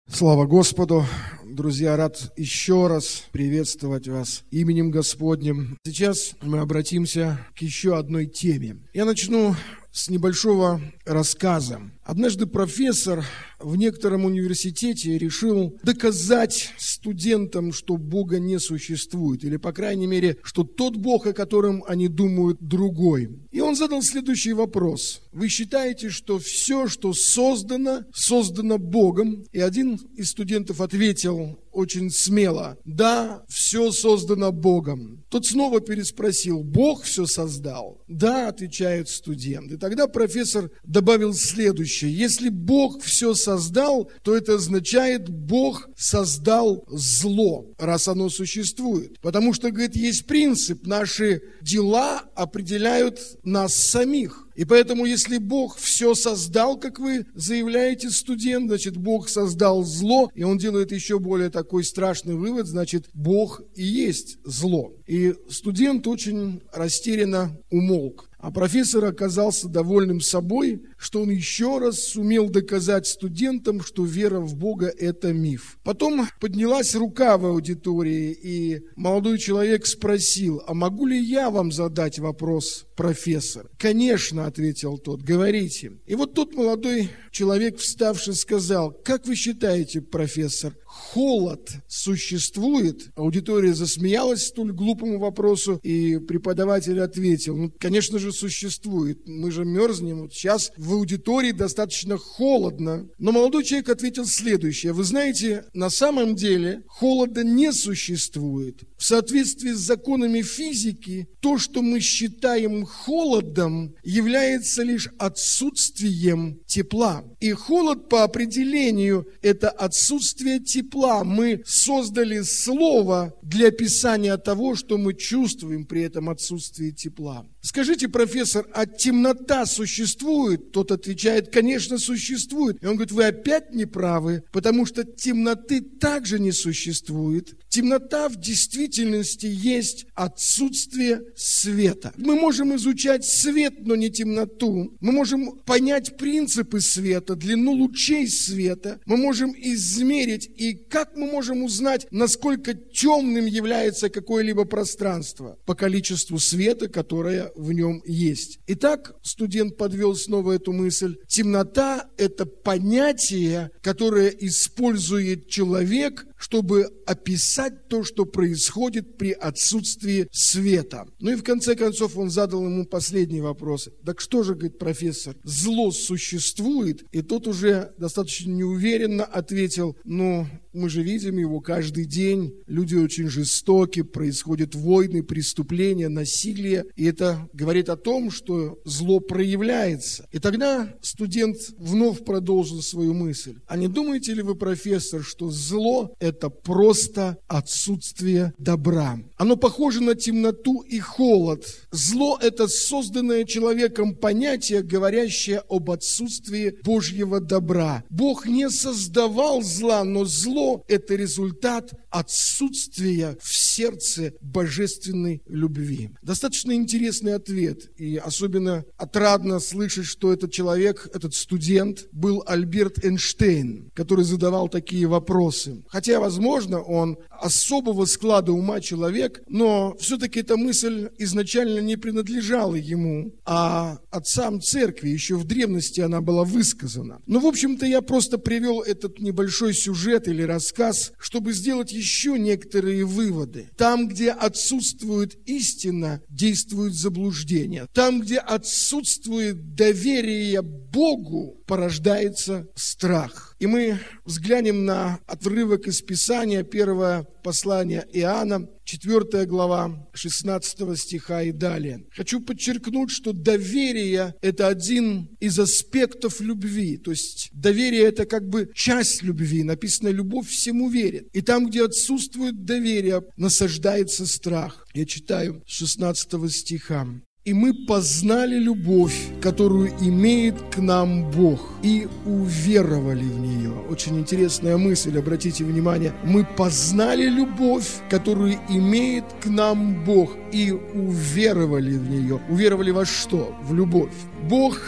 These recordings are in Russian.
Слава Господу! Друзья, рад еще раз приветствовать вас именем Господним. Сейчас мы обратимся к еще одной теме. Я начну с небольшого рассказа. Однажды профессор в некотором университете решил доказать студентам, что Бога не существует, или, по крайней мере, что тот Бог, о котором они думают, другой. И он задал следующий вопрос. Вы считаете, что все, что создано, создано Богом? И один из студентов ответил очень смело: да, все создано Богом. Тот снова переспросил: Бог все создал? Да, отвечает студент. И тогда профессор добавил следующее: если Бог все создал, то это означает, Бог создал зло, раз оно существует. Потому что, говорит, есть принцип: наши дела определяют нас самих. И поэтому, если Бог все создал, как вы заявляете, студент, значит, Бог создал зло, и он делает еще более такой страшный вывод, значит, Бог и есть зло. И студент очень растерянно умолк. А профессор оказался довольным собой, что он еще раз сумел доказать студентам, что вера в Бога – это миф. Потом поднялась рука в аудитории, и молодой человек спросил: а могу ли я вам задать вопрос, профессор? Конечно, ответил тот, говорите. И вот тут молодой человек, вставший, сказал: как вы считаете, профессор, холод существует? Аудитория засмеялась столь глупому вопросу, и преподаватель ответил: конечно же существует, мы же мерзнем, вот сейчас в аудитории достаточно холодно. Но молодой человек ответил следующее: вы знаете, на самом деле холода не существует. В соответствии с законами физики, то, что мы считаем холодом, является лишь отсутствием тепла. И холод по определению – это отсутствие тепла. Мы создали слово для описания того, что мы чувствуем при этом отсутствии тепла. Скажите, профессор, а темнота существует? Тот отвечает: конечно, существует. И он говорит: вы опять не правы, потому что темноты также не существует. Темнота в действительности есть отсутствие света. Мы можем изучать свет, но не темноту. Мы можем понять принципы света, длину лучей света. Мы можем измерить. И как мы можем узнать, насколько темным является какое-либо пространство? По количеству света, которое в нем есть. Итак, студент подвел снова эту мысль. Темнота – это понятие, которое использует человек, чтобы описать то, что происходит при отсутствии света. Ну и в конце концов он задал ему последний вопрос. Так что же, говорит профессор, зло существует? И тот уже достаточно неуверенно ответил: мы же видим его каждый день, люди очень жестоки, происходят войны, преступления, насилие, и это говорит о том, что зло проявляется. И тогда студент вновь продолжил свою мысль. А не думаете ли вы, профессор, что зло – это просто отсутствие добра? Оно похоже на темноту и холод. Зло – это созданное человеком понятие, говорящее об отсутствии Божьего добра. Бог не создавал зла, но зло – это результат отсутствия в сердце божественной любви. Достаточно интересный ответ, и особенно отрадно слышать, что этот человек, этот студент, был Альберт Эйнштейн, который задавал такие вопросы. Хотя, возможно, он особого склада ума человек, но все-таки эта мысль изначально не принадлежала ему, а отцам церкви. Еще в древности она была высказана. Но, в общем-то, я просто привел этот небольшой сюжет или рассказ, чтобы сделать еще некоторые выводы. Там, где отсутствует истина, действует заблуждение. Там, где отсутствует доверие Богу, порождается страх. И мы взглянем на отрывок из Писания, первое послание Иоанна, 4 глава, 16 стиха и далее. Хочу подчеркнуть, что доверие – это один из аспектов любви. То есть доверие – это как бы часть любви. Написано: любовь всему верит. И там, где отсутствует доверие, насаждается страх. Я читаю с 16 стиха. «И мы познали любовь, которую имеет к нам Бог, и уверовали в нее». Очень интересная мысль, обратите внимание. Мы познали любовь, которую имеет к нам Бог, и уверовали в нее. Уверовали во что? В любовь. Бог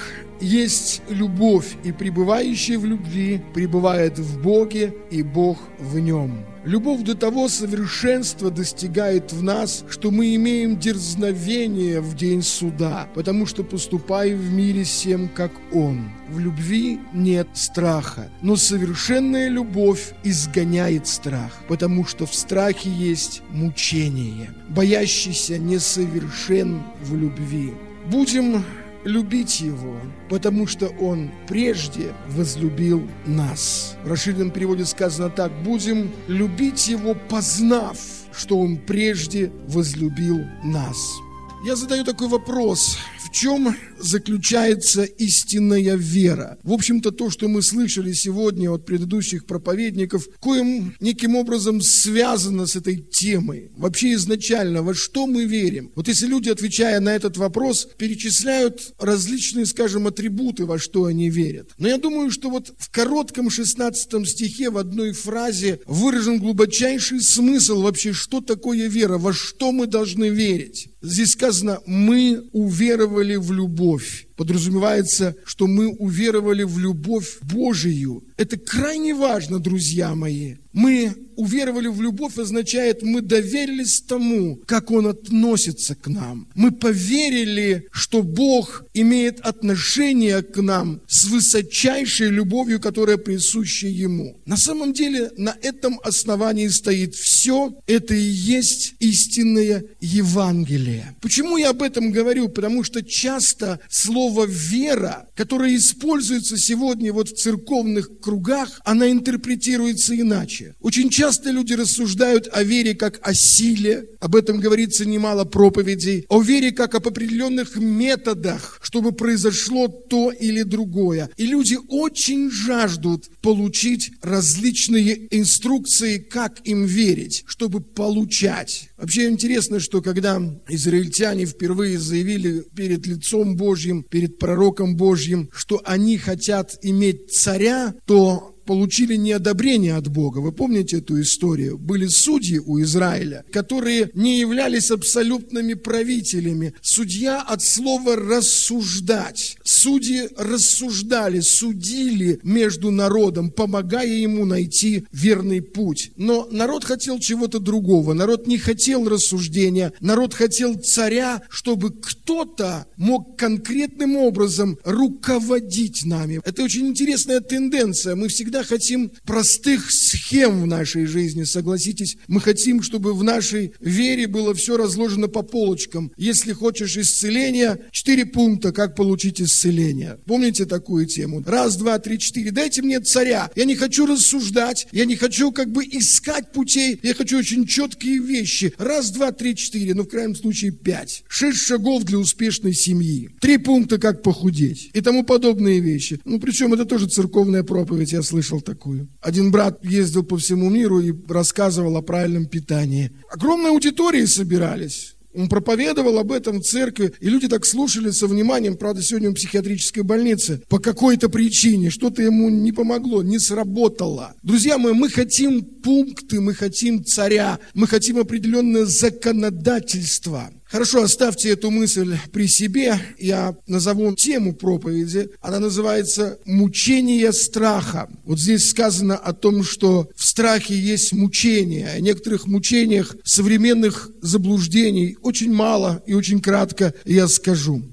есть любовь, и пребывающий в любви пребывает в Боге, и Бог в нем. Любовь до того совершенства достигает в нас, что мы имеем дерзновение в день суда, потому что поступаем в мире всем, как Он. В любви нет страха, но совершенная любовь изгоняет страх, потому что в страхе есть мучение. Боящийся несовершен в любви. Будем любить Его, потому что Он прежде возлюбил нас. В расширенном переводе сказано так: будем любить Его, познав, что Он прежде возлюбил нас. Я задаю такой вопрос: в чем заключается истинная вера? В общем-то, то, что мы слышали сегодня от предыдущих проповедников, неким образом связано с этой темой. Вообще изначально, во что мы верим? Вот если люди, отвечая на этот вопрос, перечисляют различные, скажем, атрибуты, во что они верят. Но я думаю, что вот в коротком 16 стихе в одной фразе выражен глубочайший смысл вообще, что такое вера, во что мы должны верить. Здесь сказано: мы уверовали в любовь. Подразумевается, что мы уверовали в любовь Божию. Это крайне важно, друзья мои. Мы уверовали в любовь означает, мы доверились тому, как Он относится к нам. Мы поверили, что Бог имеет отношение к нам с высочайшей любовью, которая присуща Ему. На самом деле, на этом основании стоит все. Это и есть истинное Евангелие. Почему я об этом говорю? Потому что часто слово «вера», которое используется сегодня вот в церковных кругах, она интерпретируется иначе. Очень часто люди рассуждают о вере как о силе, об этом говорится немало проповедей, о вере как об определенных методах, чтобы произошло то или другое. И люди очень жаждут получить различные инструкции, как им верить, чтобы получать. Вообще интересно, что когда израильтяне впервые заявили перед лицом Божьим, перед пророком Божьим, что они хотят иметь царя, то получили неодобрение от Бога. Вы помните эту историю? Были судьи у Израиля, которые не являлись абсолютными правителями. Судья от слова «рассуждать». Судьи рассуждали, судили между народом, помогая ему найти верный путь. Но народ хотел чего-то другого. Народ не хотел рассуждения. Народ хотел царя, чтобы кто-то мог конкретным образом руководить нами. Это очень интересная тенденция. Мы всегда хотим простых схем в нашей жизни, согласитесь. Мы хотим, чтобы в нашей вере было все разложено по полочкам. Если хочешь исцеления, 4 пункта, как получить исцеление. Помните такую тему? 1, 2, 3, 4. Дайте мне царя. Я не хочу рассуждать, я не хочу искать путей, я хочу очень четкие вещи. 1, 2, 3, 4, в крайнем случае 5. 6 шагов для успешной семьи. 3 пункта, как похудеть. И тому подобные вещи. Причем это тоже церковная проповедь, я слышал такую. Один брат ездил по всему миру и рассказывал о правильном питании. Огромные аудитории собирались. Он проповедовал об этом в церкви, и люди так слушали со вниманием. Правда, сегодня он в психиатрической больнице. По какой-то причине что-то ему не помогло, не сработало. Друзья мои, мы хотим пункты, мы хотим царя, мы хотим определенное законодательство. Хорошо, оставьте эту мысль при себе. Я назову тему проповеди. Она называется «Мучение страха». Вот здесь сказано о том, что в страхе есть мучение. О некоторых мучениях современных заблуждений очень мало и очень кратко я скажу.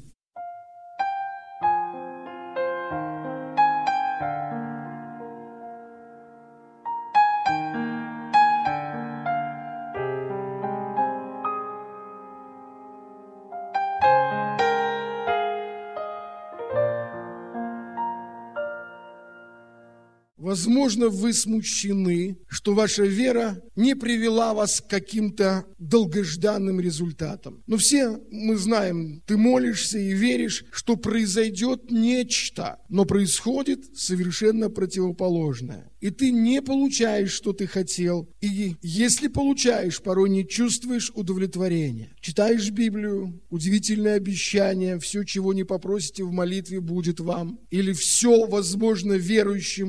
Возможно, вы смущены, что ваша вера не привела вас к каким-то долгожданным результатам. Но все мы знаем, ты молишься и веришь, что произойдет нечто, но происходит совершенно противоположное. И ты не получаешь, что ты хотел. И если получаешь, порой не чувствуешь удовлетворения. Читаешь Библию, удивительное обещание, все, чего не попросите в молитве, будет вам. Или все возможно верующему. И ты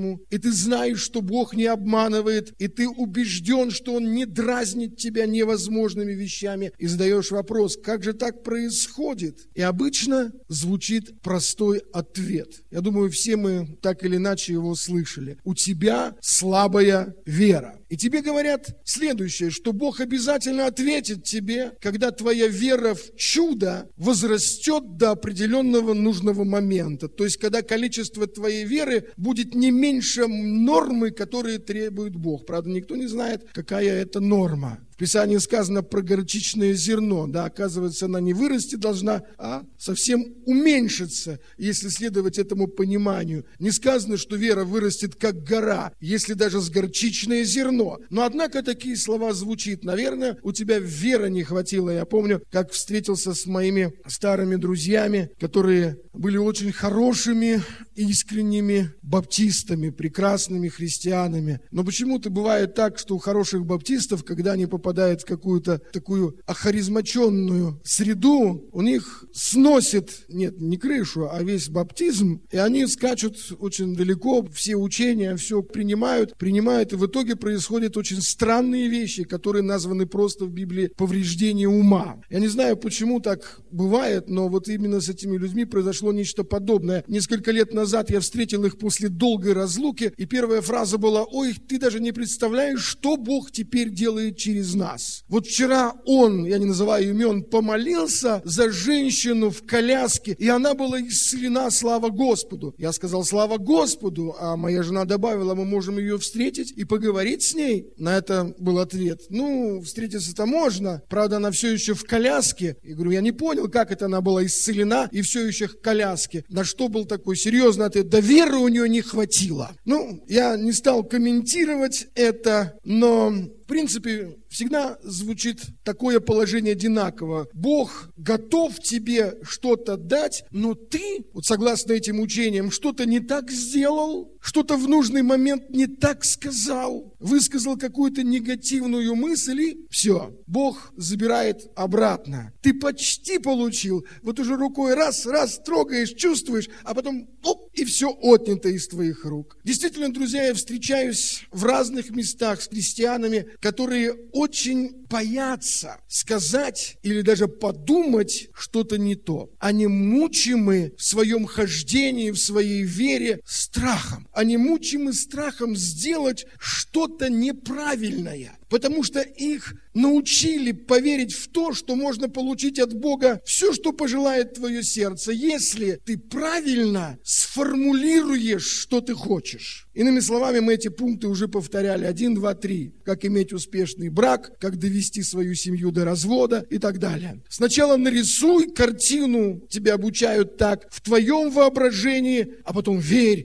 ты знаешь, что Бог не обманывает, и ты убежден, что Он не дразнит тебя невозможными вещами, и задаешь вопрос, как же так происходит? И обычно звучит простой ответ. Я думаю, все мы так или иначе его слышали. У тебя слабая вера. И тебе говорят следующее, что Бог обязательно ответит тебе, когда твоя вера в чудо возрастет до определенного нужного момента. То есть, когда количество твоей веры будет не меньше нормы, которые требует Бог. Правда, никто не знает, какая это норма. В Писании сказано про горчичное зерно. Да, оказывается, она не вырасти должна, а совсем уменьшиться, если следовать этому пониманию. Не сказано, что вера вырастет как гора, если даже с горчичное зерно. Но, однако, такие слова звучат. Наверное, у тебя веры не хватило. Я помню, как встретился с моими старыми друзьями, которые были очень хорошими, искренними баптистами, прекрасными христианами. Но почему-то бывает так, что у хороших баптистов, когда они попадают в какую-то такую охаризмаченную среду, у них сносит, нет, не крышу, а весь баптизм, и они скачут очень далеко, все учения, все принимают, и в итоге происходят очень странные вещи, которые названы просто в Библии повреждение ума. Я не знаю, почему так бывает, но вот именно с этими людьми произошло нечто подобное. Несколько лет назад я встретил их после долгой разлуки, и первая фраза была: «Ой, ты даже не представляешь, что Бог теперь делает через нас». Вот вчера он, я не называю имен, помолился за женщину в коляске, и она была исцелена, слава Господу. Я сказал: слава Господу, а моя жена добавила: мы можем ее встретить и поговорить с ней. На это был ответ: ну, встретиться-то можно, правда, она все еще в коляске. Я говорю: я не понял, как это она была исцелена и все еще в коляске. На что был такой серьезный ответ: да веры у нее не хватило. Ну, я не стал комментировать это, но в принципе, всегда звучит такое положение одинаково. Бог готов тебе что-то дать, но ты, вот согласно этим учениям, что-то не так сделал, что-то в нужный момент не так сказал, высказал какую-то негативную мысль, и все, Бог забирает обратно. Ты почти получил, вот уже рукой раз трогаешь, чувствуешь, а потом оп, и все отнято из твоих рук. Действительно, друзья, я встречаюсь в разных местах с христианами, которые очень боятся сказать или даже подумать что-то не то. Они мучимы в своем хождении, в своей вере страхом. Они мучимы страхом сделать что-то неправильное, потому что их научили поверить в то, что можно получить от Бога все, что пожелает твое сердце, если ты правильно сформулируешь, что ты хочешь. Иными словами, мы эти пункты уже повторяли. 1, 2, 3. Как иметь успешный брак, как довести свою семью до развода и так далее. Сначала нарисуй картину, тебя обучают так, в твоем воображении, а потом верь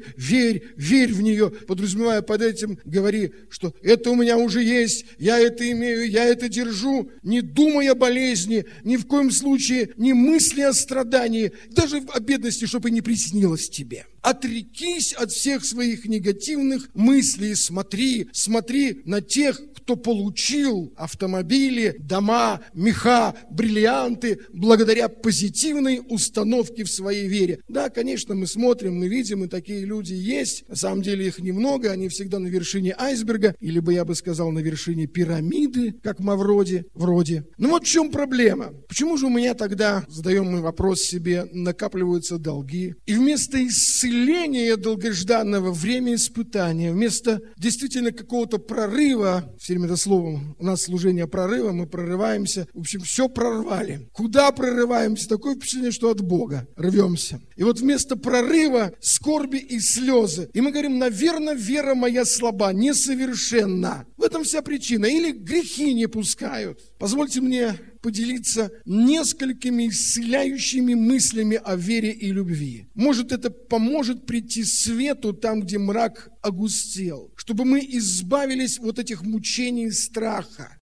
в нее, подразумевая под этим, говори, что это у меня уже есть, я это имею, я это держу, не думай о болезни, ни в коем случае не мысли о страдании, даже о бедности, чтобы не приснилось тебе. Отрекись от всех своих негативных мыслей, смотри на тех, кто получил автомобили, дома, меха, бриллианты благодаря позитивной установке в своей вере. Да, конечно, мы смотрим, мы видим, и такие люди есть. На самом деле их немного, они всегда на вершине айсберга, или бы я бы сказал, на вершине пирамиды, как вроде. Но вот в чем проблема. Почему же у меня тогда, задаем мы вопрос себе, накапливаются долги? И вместо исцеления долгожданного, время испытания, вместо действительно какого-то прорыва, все время это слово, у нас служение прорыва, мы прорываемся, в общем, все прорвали. Куда прорываемся? Такое впечатление, что от Бога рвемся. И вот вместо прорыва скорби и слезы. И мы говорим: наверное, вера моя слаба, несовершенна. В этом вся причина. Или грехи не пускают. Позвольте мне поделиться несколькими исцеляющими мыслями о вере и любви. Может, это поможет прийти свету там, где мрак огустел, чтобы мы избавились от этих мучений страха.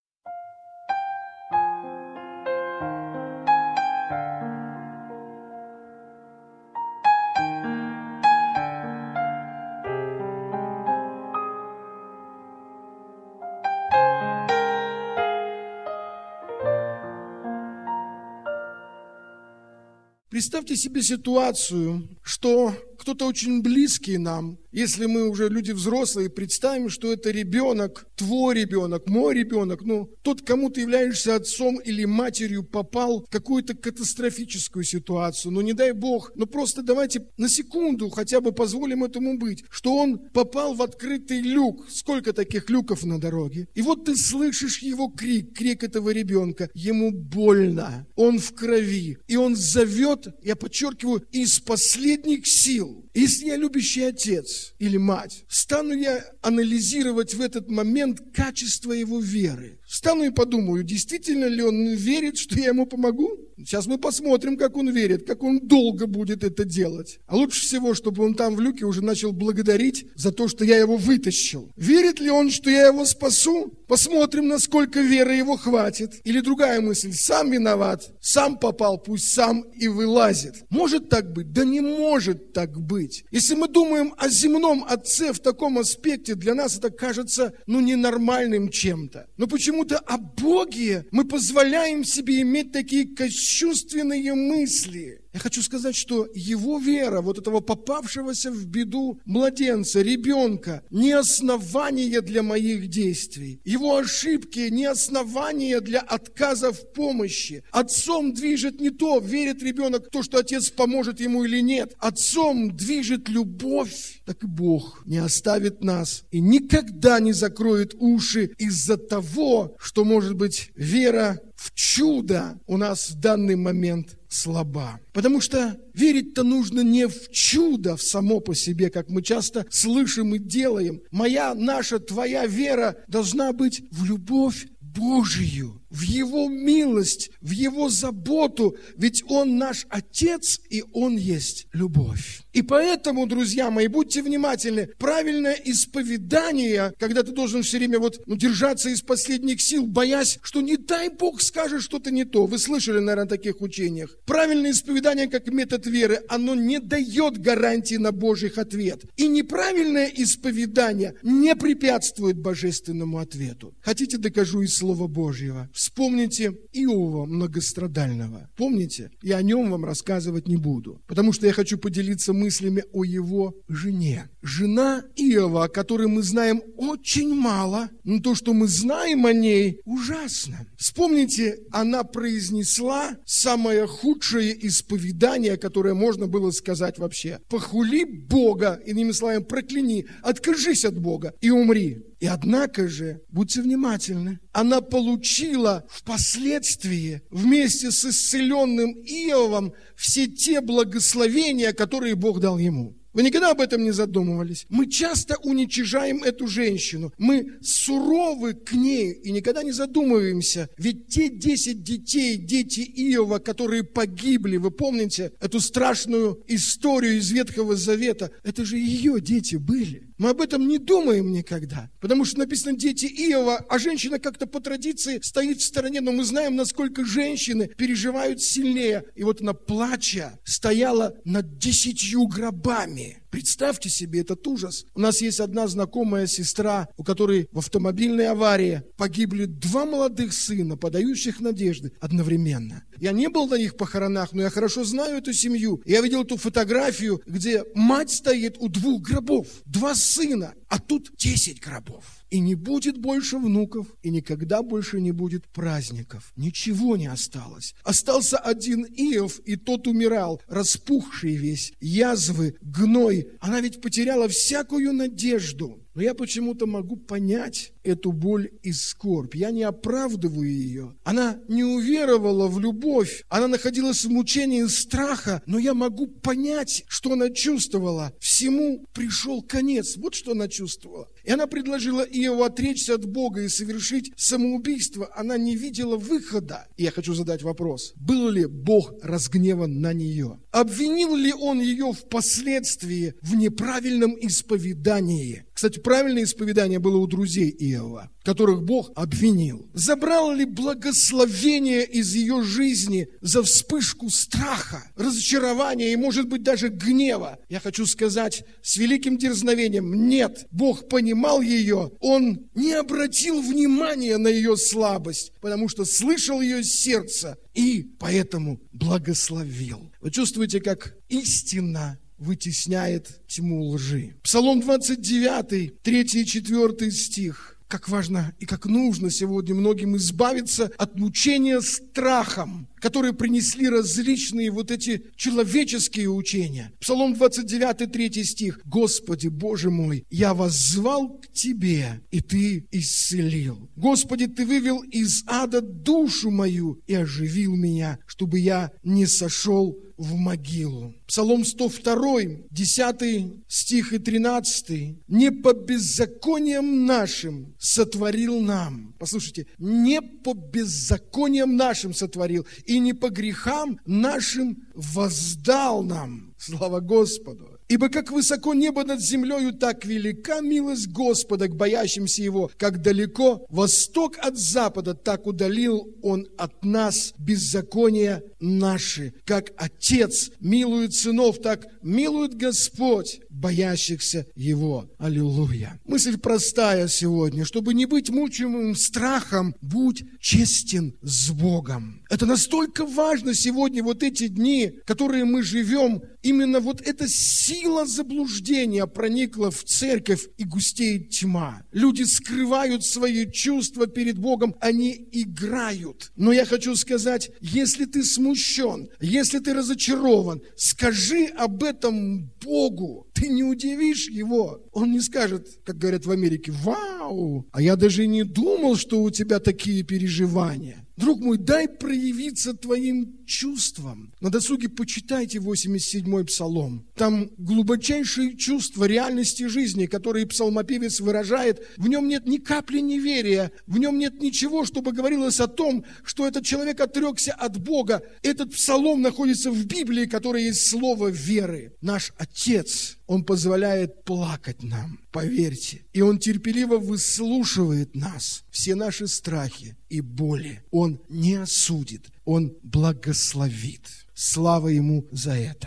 Представьте себе ситуацию, что кто-то очень близкий нам, если мы уже люди взрослые, представим, что это ребенок, твой ребенок, мой ребенок, тот, кому ты являешься отцом или матерью, попал в какую-то катастрофическую ситуацию, не дай Бог, просто давайте на секунду хотя бы позволим этому быть, что он попал в открытый люк. Сколько таких люков на дороге? И вот ты слышишь его крик этого ребенка, ему больно, он в крови, и он зовет, я подчеркиваю, из последних сил. Если я любящий отец или мать, стану я анализировать в этот момент качество его веры. Стану и подумаю, действительно ли он верит, что я ему помогу? Сейчас мы посмотрим, как он верит, как он долго будет это делать. А лучше всего, чтобы он там в люке уже начал благодарить за то, что я его вытащил. Верит ли он, что я его спасу? Посмотрим, насколько веры его хватит. Или другая мысль, сам виноват, сам попал, пусть сам и вылазит. Может так быть? Да не может так быть. Если мы думаем о земном отце в таком аспекте, для нас это кажется, ненормальным чем-то. Но почему-то о Боге мы позволяем себе иметь такие кощунственные мысли. Я хочу сказать, что его вера, вот этого попавшегося в беду младенца, ребенка, не основание для моих действий. Его ошибки не основание для отказа в помощи. Отцом движет не то, верит ребенок в то, что отец поможет ему или нет. Отцом движет любовь. Так и Бог не оставит нас и никогда не закроет уши из-за того, что, может быть, вера в чудо у нас в данный момент слаба. Потому что верить-то нужно не в чудо само по себе, как мы часто слышим и делаем. Наша, твоя вера должна быть в любовь Божию, в Его милость, в Его заботу, ведь Он наш Отец, и Он есть любовь. И поэтому, друзья мои, будьте внимательны, правильное исповедание, когда ты должен все время держаться из последних сил, боясь, что не дай Бог скажет что-то не то. Вы слышали, наверное, о таких учениях. Правильное исповедание как метод веры, оно не дает гарантии на Божий ответ. И неправильное исповедание не препятствует божественному ответу. Хотите, докажу из Слова Божьего? Вспомните Иова многострадального. Помните? Я о нем вам рассказывать не буду, потому что я хочу поделиться мыслями о его жене. Жена Иова, о которой мы знаем очень мало, но то, что мы знаем о ней, ужасно. Вспомните, она произнесла самое худшее исповедание, которое можно было сказать вообще. Похули Бога, иными словами, прокляни, откажись от Бога и умри. И однако же, будьте внимательны, она получила впоследствии вместе с исцеленным Иовом все те благословения, которые Бог дал ему. Вы никогда об этом не задумывались? Мы часто уничижаем эту женщину. Мы суровы к ней и никогда не задумываемся. Ведь те 10 детей, дети Иова, которые погибли, вы помните эту страшную историю из Ветхого Завета? Это же ее дети были. Мы об этом не думаем никогда, потому что написано «дети Иова», а женщина как-то по традиции стоит в стороне, но мы знаем, насколько женщины переживают сильнее. И вот она, плача, стояла над 10 гробами. Представьте себе этот ужас. У нас есть одна знакомая сестра, у которой в автомобильной аварии погибли 2 молодых сына, подающих надежды одновременно. Я не был на их похоронах, но я хорошо знаю эту семью. Я видел эту фотографию, где мать стоит у 2 гробов, 2 сына, а тут 10 гробов. И не будет больше внуков, и никогда больше не будет праздников. Ничего не осталось. Остался один Иов, и тот умирал, распухший весь, язвы, гной. Она ведь потеряла всякую надежду. Но я почему-то могу понять эту боль и скорбь. Я не оправдываю ее. Она не уверовала в любовь. Она находилась в мучении страха. Но я могу понять, что она чувствовала. Всему пришел конец. Вот что она чувствовала. И она предложила Иову отречься от Бога и совершить самоубийство. Она не видела выхода. И я хочу задать вопрос. Был ли Бог разгневан на нее? Обвинил ли он ее впоследствии в неправильном исповедании? Кстати, правильное исповедание было у друзей Иова, которых Бог обвинил. Забрал ли благословение из ее жизни за вспышку страха, разочарования и, может быть, даже гнева? Я хочу сказать с великим дерзновением: нет, Бог понимал ее, Он не обратил внимания на ее слабость, потому что слышал ее сердце и поэтому благословил. Вы чувствуете, как истина вытесняет тьму лжи. Псалом 29, 3 и 4 стих. Как важно и как нужно сегодня многим избавиться от мучения страхом, которые принесли различные вот эти человеческие учения. Псалом 29, 3 стих. «Господи, Боже мой, я воззвал к Тебе, и Ты исцелил. Господи, Ты вывел из ада душу мою и оживил меня, чтобы я не сошел в могилу». Псалом 102, 10 стих и 13. «Не по беззакониям нашим сотворил нам». Послушайте, «не по беззакониям нашим сотворил, и не по грехам нашим воздал нам». Слава Господу! «Ибо как высоко небо над землею, так велика милость Господа к боящимся Его. Как далеко восток от запада, так удалил Он от нас беззакония наши. Как Отец милует сынов, так милует Господь боящихся Его». Аллилуйя! Мысль простая сегодня. Чтобы не быть мучимым страхом, будь честен с Богом. Это настолько важно сегодня, вот эти дни, которые мы живем. Именно вот эта сила заблуждения проникла в церковь, и густеет тьма. Люди скрывают свои чувства перед Богом, они играют. Но я хочу сказать, если ты смущен, если ты разочарован, скажи об этом Богу. Ты не удивишь Его. Он не скажет, как говорят в Америке: «Вау, а я даже не думал, что у тебя такие переживания». Друг мой, дай проявиться твоим чувствам. На досуге почитайте 87-й псалом. Там глубочайшие чувства реальности жизни, которые псалмопевец выражает. В нем нет ни капли неверия, в нем нет ничего, чтобы говорилось о том, что этот человек отрекся от Бога. Этот псалом находится в Библии, которая есть слово веры. Наш Отец, Он позволяет плакать нам, поверьте. И Он терпеливо выслушивает нас, все наши страхи и боли. Он не осудит, Он благословит. Слава Ему за это.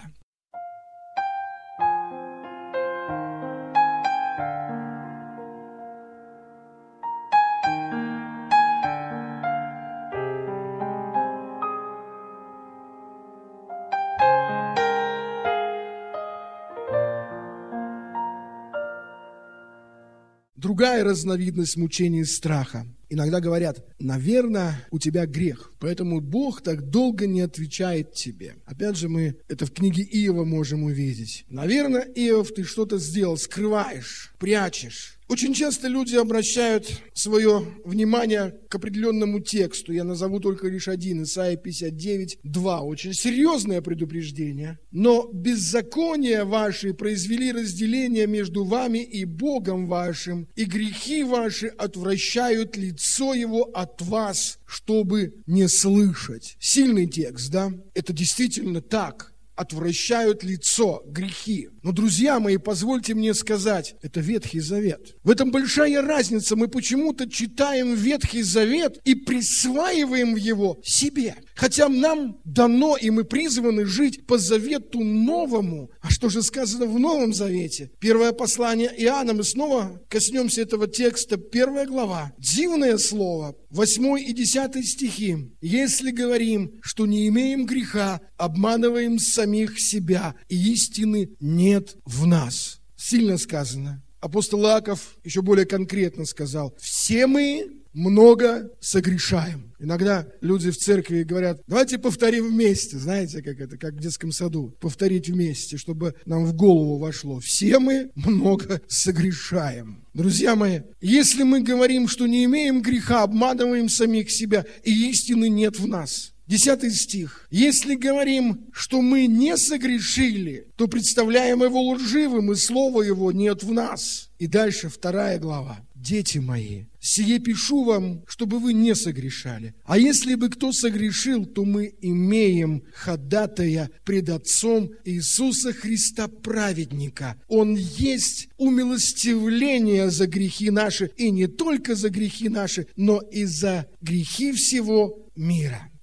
Другая разновидность мучений страха. Иногда говорят: наверное, у тебя грех, поэтому Бог так долго не отвечает тебе. Опять же, мы это в книге Иова можем увидеть. Наверное, Иов, ты что-то сделал, скрываешь, прячешь. Очень часто люди обращают свое внимание к определенному тексту. Я назову только лишь один, Исайя 59, 2. Очень серьезное предупреждение. «Но беззакония ваши произвели разделение между вами и Богом вашим, и грехи ваши отвращают лицо Его от вас, чтобы не слышать». Сильный текст, да? Это действительно так. Отвращают лицо, грехи. Но, друзья мои, позвольте мне сказать, это Ветхий Завет. В этом большая разница. Мы почему-то читаем Ветхий Завет и присваиваем его себе. Хотя нам дано, и мы призваны жить по завету новому. А что же сказано в Новом Завете? Первое послание Иоанна. Мы снова коснемся этого текста. 1 глава. Дивное слово. 8 и 10 стихи. «Если говорим, что не имеем греха, обманываем самих себя, и истины нет в нас». Сильно сказано. Апостол Иаков еще более конкретно сказал: «Все мы много согрешаем». Иногда люди в церкви говорят: давайте повторим вместе. Знаете, как это, как в детском саду. Повторить вместе, чтобы нам в голову вошло. Все мы много согрешаем. Друзья мои, если мы говорим, что не имеем греха, обманываем самих себя, и истины нет в нас. 10 стих. «Если говорим, что мы не согрешили, то представляем его лживым, и слова его нет в нас». И дальше 2 глава. «Дети мои, сие пишу вам, чтобы вы не согрешали. А если бы кто согрешил, то мы имеем ходатая пред Отцом Иисуса Христа праведника. Он есть умилостивление за грехи наши, и не только за грехи наши, но и за грехи всего мира».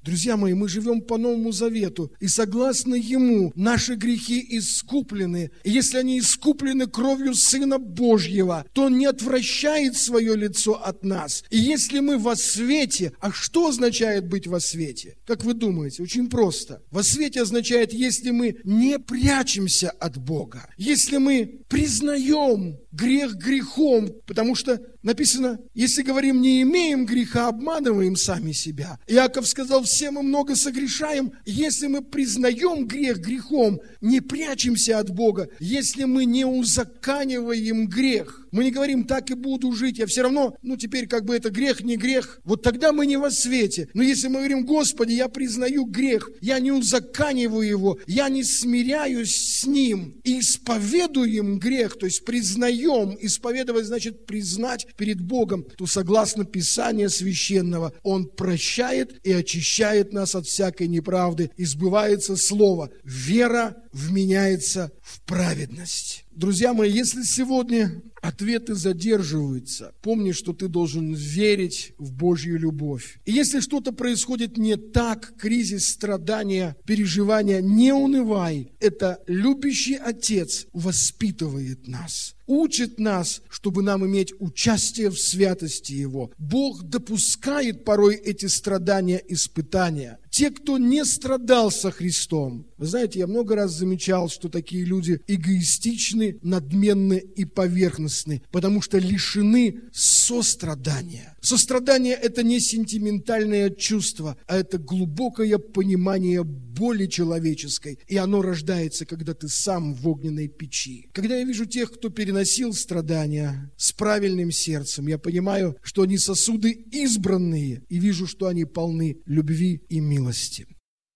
Друзья мои, мы живем по Новому Завету, и согласно Ему наши грехи искуплены. И если они искуплены кровью Сына Божьего, то Он не отвращает свое лицо от нас. И если мы во свете, а что означает быть во свете? Как вы думаете? Очень просто. Во свете означает, если мы не прячемся от Бога, если мы признаем грех грехом, потому что написано, если говорим, не имеем греха, обманываем сами себя. Иаков сказал, все мы много согрешаем. Если мы признаем грех грехом, не прячемся от Бога, если мы не узаканиваем грех, мы не говорим, так и буду жить, я все равно, теперь как бы это грех, не грех, вот тогда мы не во свете. Но если мы говорим, Господи, я признаю грех, я не узаканиваю его, я не смиряюсь с ним, и исповедуем грех, то есть признаем, исповедовать значит признать перед Богом, то согласно Писанию Священного, Он прощает и очищает нас от всякой неправды, и сбывается слово, вера вменяется в праведность. Друзья мои, если сегодня ответы задерживаются, помни, что ты должен верить в Божью любовь. И если что-то происходит не так, кризис, страдания, переживания, не унывай. Это любящий Отец воспитывает нас, учит нас, чтобы нам иметь участие в святости Его. Бог допускает порой эти страдания, испытания. Те, кто не страдал со Христом, вы знаете, я много раз замечал, что такие люди эгоистичны, надменны и поверхностны, потому что лишены сострадания. Сострадание – это не сентиментальное чувство, а это глубокое понимание боли человеческой. И оно рождается, когда ты сам в огненной печи. Когда я вижу тех, кто переносил страдания с правильным сердцем, я понимаю, что они сосуды избранные, и вижу, что они полны любви и милости.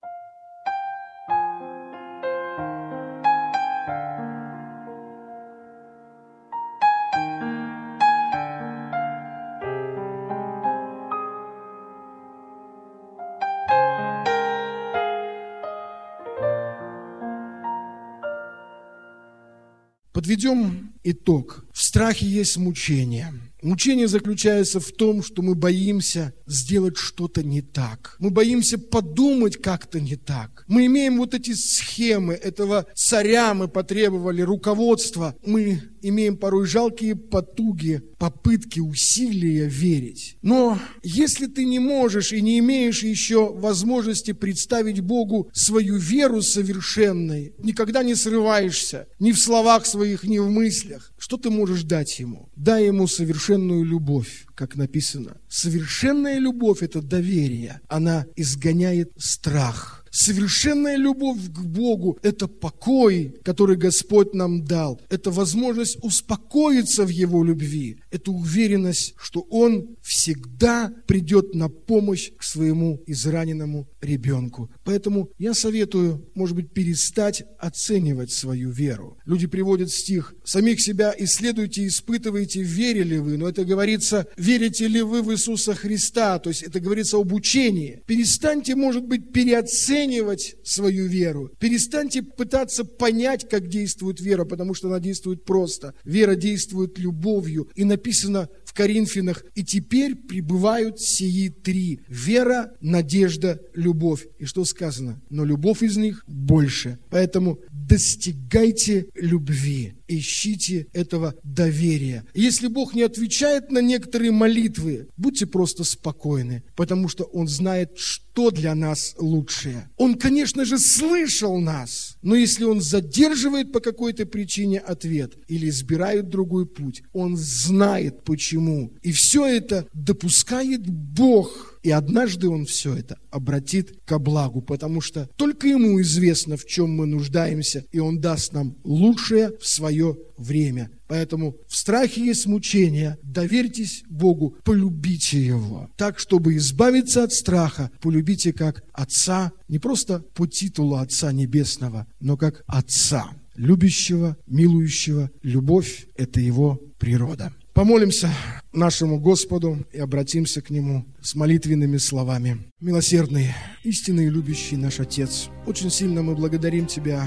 Подведем итог. В страхе есть мучение. Мучение заключается в том, что мы боимся сделать что-то не так. Мы боимся подумать как-то не так. Мы имеем вот эти схемы, этого царя мы потребовали, руководства. Мы имеем порой жалкие потуги, попытки, усилия верить. Но если ты не можешь и не имеешь еще возможности представить Богу свою веру совершенной, никогда не срываешься ни в словах своих, ни в мыслях, что ты можешь дать Ему? Дай Ему совершенную любовь, как написано. Совершенная любовь – это доверие. Она изгоняет страх. Совершенная любовь к Богу – это покой, который Господь нам дал. Это возможность успокоиться в Его любви. Это уверенность, что Он всегда придет на помощь к своему израненному ребенку. Поэтому я советую, может быть, перестать оценивать свою веру. Люди приводят стих: «Самих себя исследуйте, испытывайте, верили вы». Но это говорится, верите ли вы в Иисуса Христа. То есть это говорится об учении. Перестаньте, может быть, переоценивать свою веру. Перестаньте пытаться понять, как действует вера, потому что она действует просто. Вера действует любовью. И написано в Коринфянах: «И теперь пребывают сии три: вера, надежда, любовь». И что сказано? Но любовь из них больше. Поэтому достигайте любви, ищите этого доверия. Если Бог не отвечает на некоторые молитвы, будьте просто спокойны, потому что Он знает, что для нас лучшее. Он, конечно же, слышал нас, но если Он задерживает по какой-то причине ответ или избирает другой путь, Он знает почему. И все это допускает Бог. И однажды Он все это обратит ко благу, потому что только Ему известно, в чем мы нуждаемся, и Он даст нам лучшее в свое время. Поэтому в страхе есть мучение. Доверьтесь Богу, полюбите Его. Так, чтобы избавиться от страха, полюбите как Отца, не просто по титулу Отца Небесного, но как Отца, любящего, милующего. Любовь – это Его природа. Помолимся нашему Господу и обратимся к Нему с молитвенными словами. Милосердный, истинный и любящий наш Отец, очень сильно мы благодарим Тебя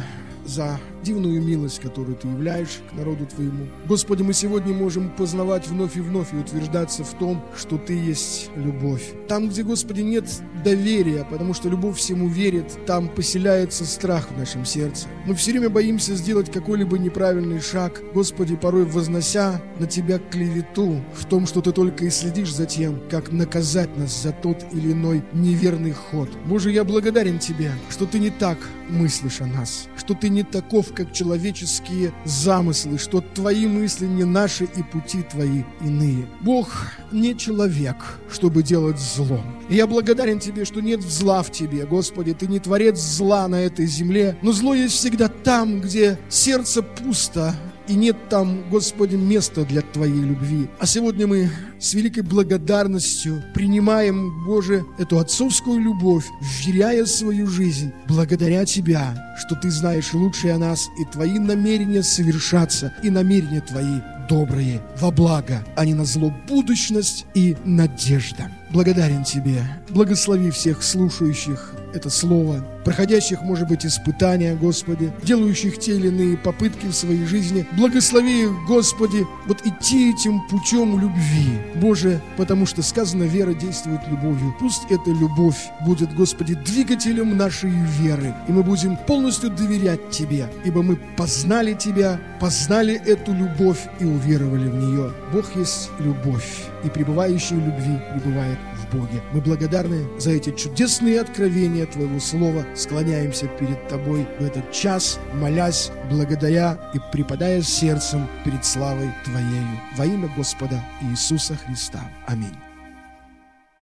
за дивную милость, которую Ты являешь к народу Твоему. Господи, мы сегодня можем познавать вновь и вновь и утверждаться в том, что Ты есть любовь. Там, где, Господи, нет доверия, потому что любовь всему верит, там поселяется страх в нашем сердце. Мы все время боимся сделать какой-либо неправильный шаг, Господи, порой вознося на Тебя клевету в том, что Ты только и следишь за тем, как наказать нас за тот или иной неверный ход. Боже, я благодарен Тебе, что Ты не так мыслишь о нас, что Ты не таков, как человеческие замыслы, что Твои мысли не наши и пути Твои иные. Бог не человек, чтобы делать зло. И я благодарен Тебе, что нет зла в Тебе, Господи, Ты не творец зла на этой земле, но зло есть всегда там, где сердце пусто, и нет там, Господи, места для Твоей любви. А сегодня мы с великой благодарностью принимаем, Боже, эту отцовскую любовь, вверяя свою жизнь, благодаря Тебя, что Ты знаешь лучше о нас, и Твои намерения совершатся, и намерения Твои добрые, во благо, а не на зло будущность и надежда. Благодарен Тебе. Благослови всех слушающих это слово, проходящих, может быть, испытания, Господи, делающих те или иные попытки в своей жизни. Благослови их, Господи, вот идти этим путем любви, Боже, потому что сказано, вера действует любовью. Пусть эта любовь будет, Господи, двигателем нашей веры, и мы будем полностью доверять Тебе, ибо мы познали Тебя, познали эту любовь и уверовали в нее. Бог есть любовь, и пребывающий в любви пребывает в Боге. Мы благодарны за эти чудесные откровения Твоего Слова, склоняемся перед Тобой в этот час, молясь, благодаря и преподая сердцем перед славой Твоею. Во имя Господа Иисуса Христа. Аминь.